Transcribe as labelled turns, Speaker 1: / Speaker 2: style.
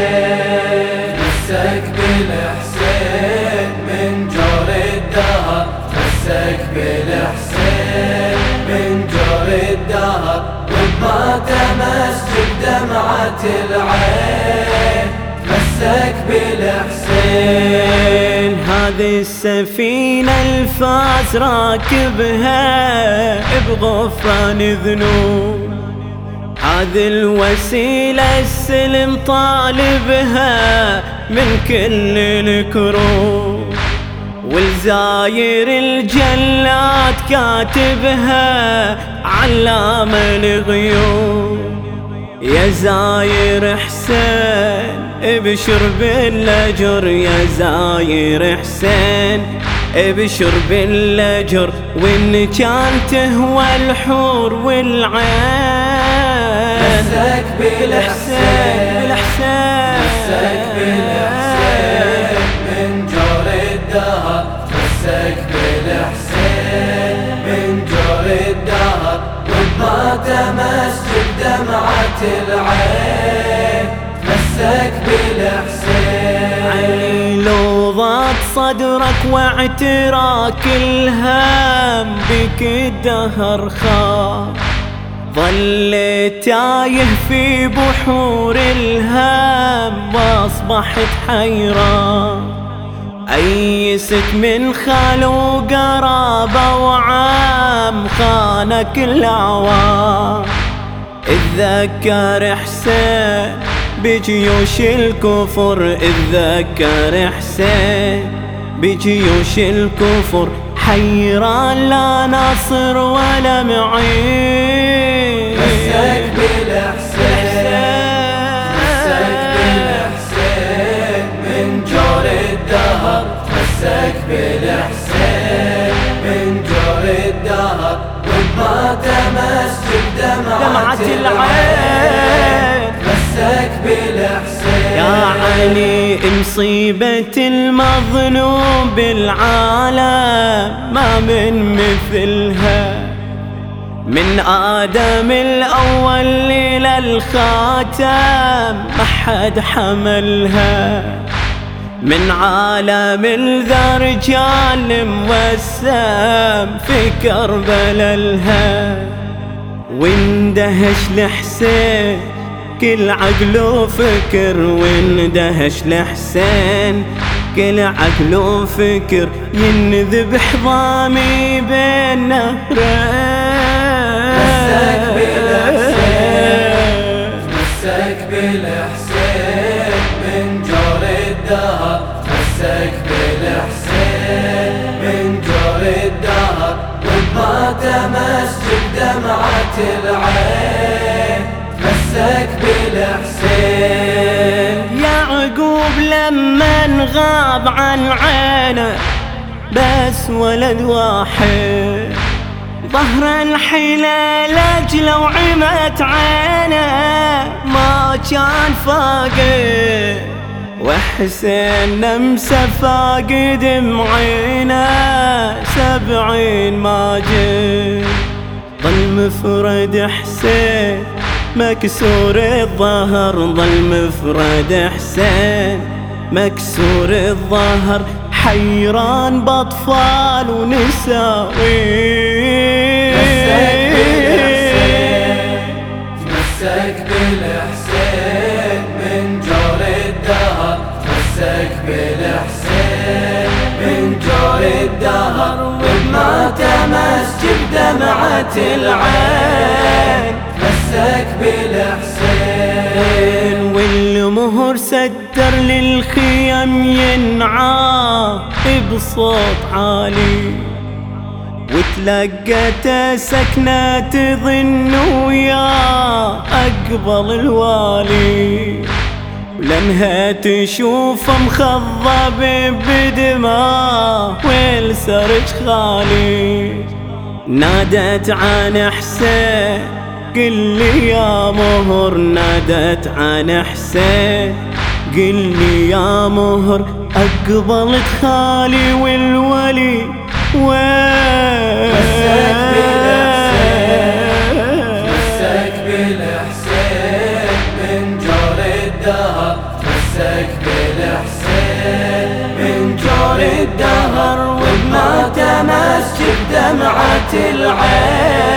Speaker 1: مسك بالحسين من جور الدهر، مسك بالحسين من جور الدهر، وما تمسك دمعة العين، مسك بالحسين.
Speaker 2: هذه السفينة الفاس راكبها بغفران ذنوب، هذه الوسيلة السلم طالبها من كل الكروب، والزاير الجلاد كاتبها علام الغيوب. يا زاير حسين ابشر بالاجر، يا زاير حسين ابشر بالاجر، وان كان تهوى الحور والعين.
Speaker 1: مسك بالحسين، مسك بالحسين من جور الدهر، مسك بالحسين من جور الدهر، وما تمسك دمعة العين، مسك بالحسين.
Speaker 2: علي لو ضاق صدرك واعتراك الهم بك الدهر خاف، ظليت تايه في بحور الهم واصبحت حيران. أيست من خال وقرابة وعام خانك العوام، اتذكر حسين بجيوش الكفر، اتذكر حسين بجيوش الكفر، حيران لا نصر ولا معين.
Speaker 1: مسك بالحسين، مسك بالحسين من جور الدهر، مسك بالحسين من جور الدهر، وما تمسك دمعة العين، مسك بالحسين.
Speaker 2: يا علي مصيبة المظلوم بالعالم ما من مثلها، من آدم الأول إلى الخاتم ما حد حملها، من عالم ذا رجال موسم في كربلاء لها، واندهش لحسين كل عقل وفكر، واندهش لحسين كل عقل وفكر، ينذبح ضامي بين نهرين.
Speaker 1: مسك بالحسين، مسك بالحسين من جور الدهر، مسك بالحسين من جور الدهر، وما تمسك دمعة العين، مسك بالحسين.
Speaker 2: يعقوب لما غاب عن عينه بس ولد واحد، ظهر الحيلة لاجله وعمت عينه ما كان فاقد، وحسين نمسه فاقد معينه 70 ماجد. ظل مفرد حسين مكسور الظهر، ظل مفرد حسين مكسور الظهر، حيران بأطفال ونساوين.
Speaker 1: مسك بالحسين، مسك بالحسين من جور الدهر، مسك بالحسين من جور الدهر، وما تمسك دمعة العين، مسك بالحسين.
Speaker 2: والمهر ستر للخيم ينعى بصوت عالي، وتلقت سكنة تظن ويا أقبل الوالي، ولانها تشوف مخضب بدماء والسرج خالي، نادت عن حسين قل لي يا مهر، نادت عن حسين قل لي يا مهر، أقبلت خالي والولي وين.
Speaker 1: مسك بالحسين، مسك بالحسين من جور الدهر، الدهر وبما تمسك دمعة العين.